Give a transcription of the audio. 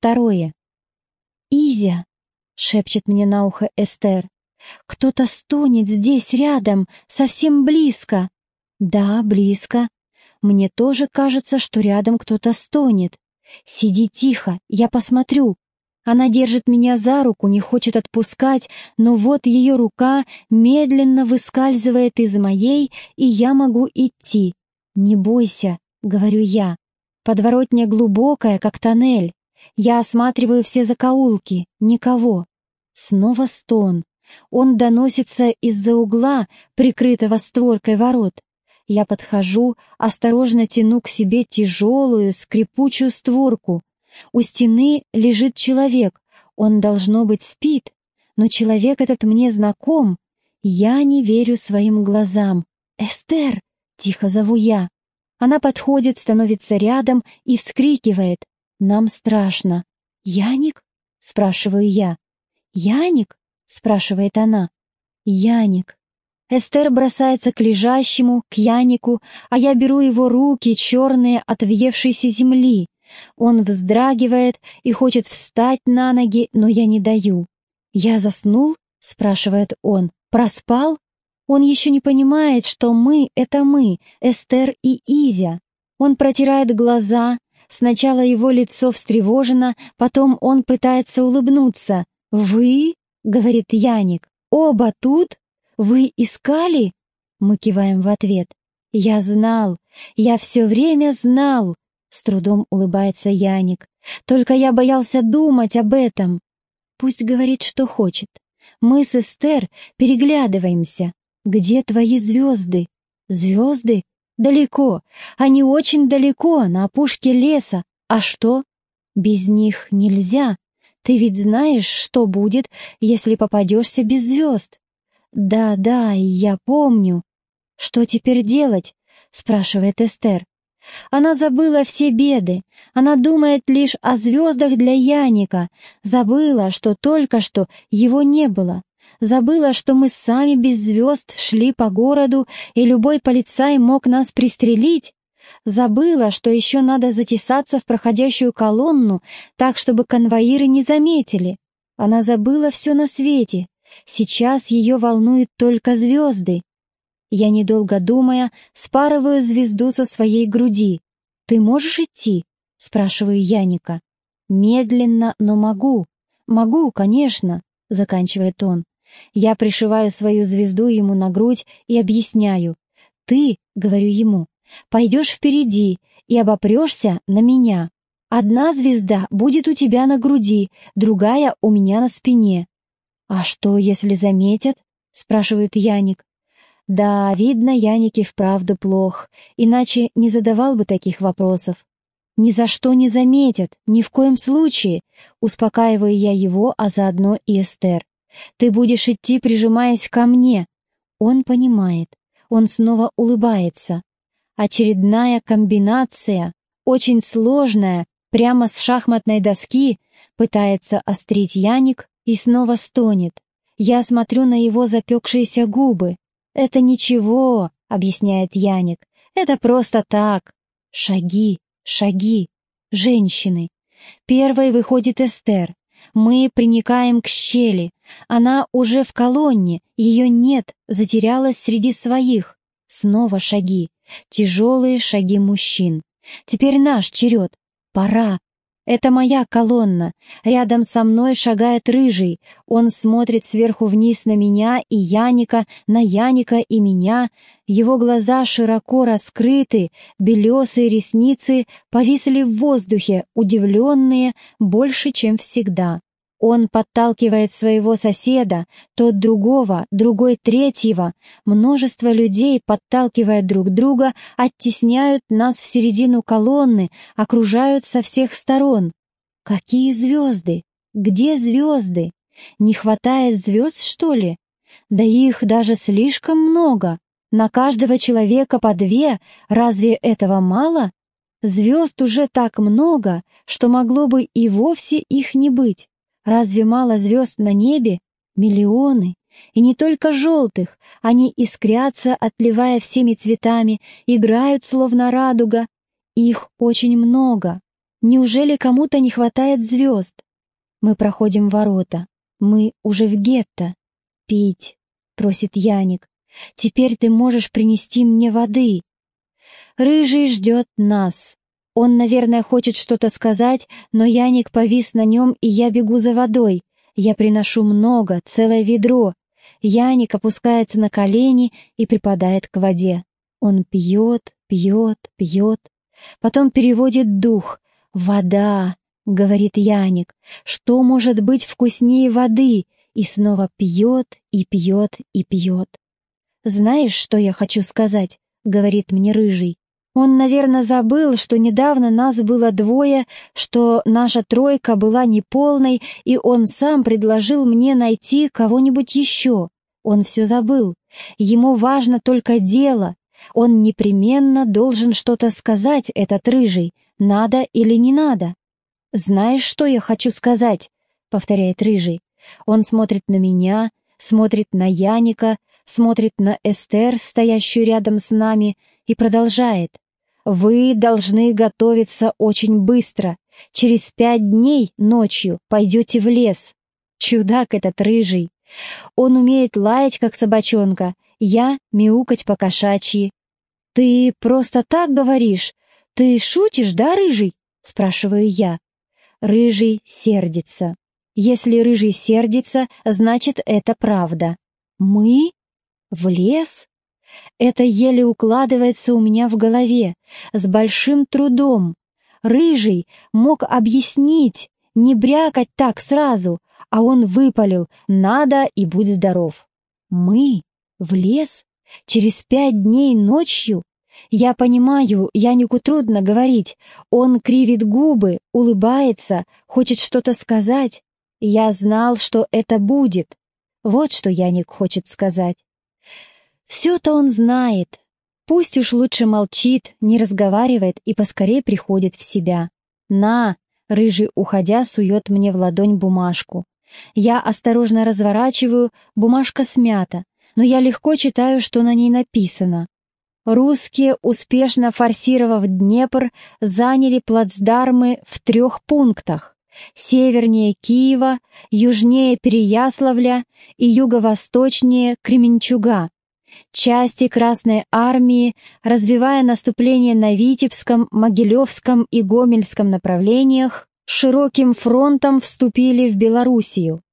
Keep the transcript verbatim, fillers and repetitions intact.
второе. «Изя!» — шепчет мне на ухо Эстер. «Кто-то стонет здесь рядом, совсем близко». «Да, близко. Мне тоже кажется, что рядом кто-то стонет. Сиди тихо, я посмотрю». Она держит меня за руку, не хочет отпускать, но вот ее рука медленно выскальзывает из моей, и я могу идти. «Не бойся», — говорю я. Подворотня глубокая, как тоннель. Я осматриваю все закоулки. Никого. Снова стон. Он доносится из-за угла, прикрытого створкой ворот. Я подхожу, осторожно тяну к себе тяжелую, скрипучую створку. У стены лежит человек. Он, должно быть, спит. Но человек этот мне знаком. Я не верю своим глазам. «Эстер!» — тихо зову я. Она подходит, становится рядом и вскрикивает. Нам страшно. «Яник?» — спрашиваю я. «Яник?» — спрашивает она. «Яник». Эстер бросается к лежащему, к Янику, а я беру его руки, черные от въевшейся земли. Он вздрагивает и хочет встать на ноги, но я не даю. «Я заснул?» — спрашивает он. «Проспал?» Он еще не понимает, что мы — это мы, Эстер и Изя. Он протирает глаза. Сначала его лицо встревожено, потом он пытается улыбнуться. «Вы?» — говорит Яник. «Оба тут? Вы искали?» Мы киваем в ответ. «Я знал, я все время знал», — с трудом улыбается Яник. «Только я боялся думать об этом». Пусть говорит, что хочет. Мы с Эстер переглядываемся. «Где твои звезды?» «Звезды? Далеко. Они очень далеко, на опушке леса. А что?» «Без них нельзя. Ты ведь знаешь, что будет, если попадешься без звезд?» «Да, да, я помню». «Что теперь делать?» — спрашивает Эстер. Она забыла все беды. Она думает лишь о звездах для Яника. Забыла, что только что его не было. Забыла, что мы сами без звезд шли по городу, и любой полицай мог нас пристрелить. Забыла, что еще надо затесаться в проходящую колонну, так, чтобы конвоиры не заметили. Она забыла все на свете. Сейчас ее волнуют только звезды. Я, недолго думая, спарываю звезду со своей груди. «Ты можешь идти?» — спрашиваю Яника. «Медленно, но могу». «Могу, конечно», — заканчивает он. Я пришиваю свою звезду ему на грудь и объясняю. «Ты, — говорю ему, — пойдешь впереди и обопрешься на меня. Одна звезда будет у тебя на груди, другая у меня на спине». «А что, если заметят?» — спрашивает Яник. Да, видно, Яник и вправду плох, иначе не задавал бы таких вопросов. «Ни за что не заметят, ни в коем случае», — успокаиваю я его, а заодно и Эстер. «Ты будешь идти, прижимаясь ко мне». Он понимает. Он снова улыбается. Очередная комбинация, очень сложная, прямо с шахматной доски, пытается острить Яник и снова стонет. Я смотрю на его запекшиеся губы. «Это ничего», — объясняет Яник. «Это просто так». Шаги, шаги. Женщины. Первой выходит Эстер. Мы приникаем к щели. Она уже в колонне, ее нет, затерялась среди своих. Снова шаги. Тяжелые шаги мужчин. Теперь наш черед. Пора. Это моя колонна. Рядом со мной шагает рыжий. Он смотрит сверху вниз на меня и Яника, на Яника и меня. Его глаза широко раскрыты, белесые ресницы повисли в воздухе, удивленные больше, чем всегда. Он подталкивает своего соседа, тот другого, другой третьего. Множество людей, подталкивая друг друга, оттесняют нас в середину колонны, окружают со всех сторон. Какие звезды? Где звезды? Не хватает звезд, что ли? Да их даже слишком много. На каждого человека по две. Разве этого мало? Звезд уже так много, что могло бы и вовсе их не быть. Разве мало звезд на небе? Миллионы. И не только желтых. Они искрятся, отливая всеми цветами, играют, словно радуга. Их очень много. Неужели кому-то не хватает звезд? Мы проходим ворота. Мы уже в гетто. «Пить», — просит Яник. «Теперь ты можешь принести мне воды». Рыжий ждет нас. Он, наверное, хочет что-то сказать, но Яник повис на нем, и я бегу за водой. Я приношу много, целое ведро. Яник опускается на колени и припадает к воде. Он пьет, пьет, пьет. Потом переводит дух. «Вода», — говорит Яник. «Что может быть вкуснее воды?» И снова пьет, и пьет, и пьет. «Знаешь, что я хочу сказать?» — говорит мне Рыжий. Он, наверное, забыл, что недавно нас было двое, что наша тройка была неполной, и он сам предложил мне найти кого-нибудь еще. Он все забыл. Ему важно только дело. Он непременно должен что-то сказать, этот Рыжий, надо или не надо. «Знаешь, что я хочу сказать?» — повторяет Рыжий. Он смотрит на меня, смотрит на Яника, смотрит на Эстер, стоящую рядом с нами, и продолжает. «Вы должны готовиться очень быстро. Через пять дней ночью пойдете в лес». Чудак этот Рыжий. Он умеет лаять, как собачонка, я мяукать по-кошачьи. «Ты просто так говоришь? Ты шутишь, да, Рыжий?» — спрашиваю я. Рыжий сердится. Если Рыжий сердится, значит, это правда. Мы? В лес? Это еле укладывается у меня в голове, с большим трудом. Рыжий мог объяснить, не брякать так сразу, а он выпалил «надо и будь здоров». Мы? В лес? Через пять дней ночью? Я понимаю, Янику трудно говорить. Он кривит губы, улыбается, хочет что-то сказать. Я знал, что это будет. Вот что Яник хочет сказать. Все-то он знает. Пусть уж лучше молчит, не разговаривает и поскорее приходит в себя. «На!» — Рыжий, уходя, сует мне в ладонь бумажку. Я осторожно разворачиваю, бумажка смята, но я легко читаю, что на ней написано. Русские, успешно форсировав Днепр, заняли плацдармы в трех пунктах. Севернее Киева, южнее Переяславля и юго-восточнее Кременчуга. Части Красной Армии, развивая наступление на Витебском, Могилевском и Гомельском направлениях, широким фронтом вступили в Белоруссию.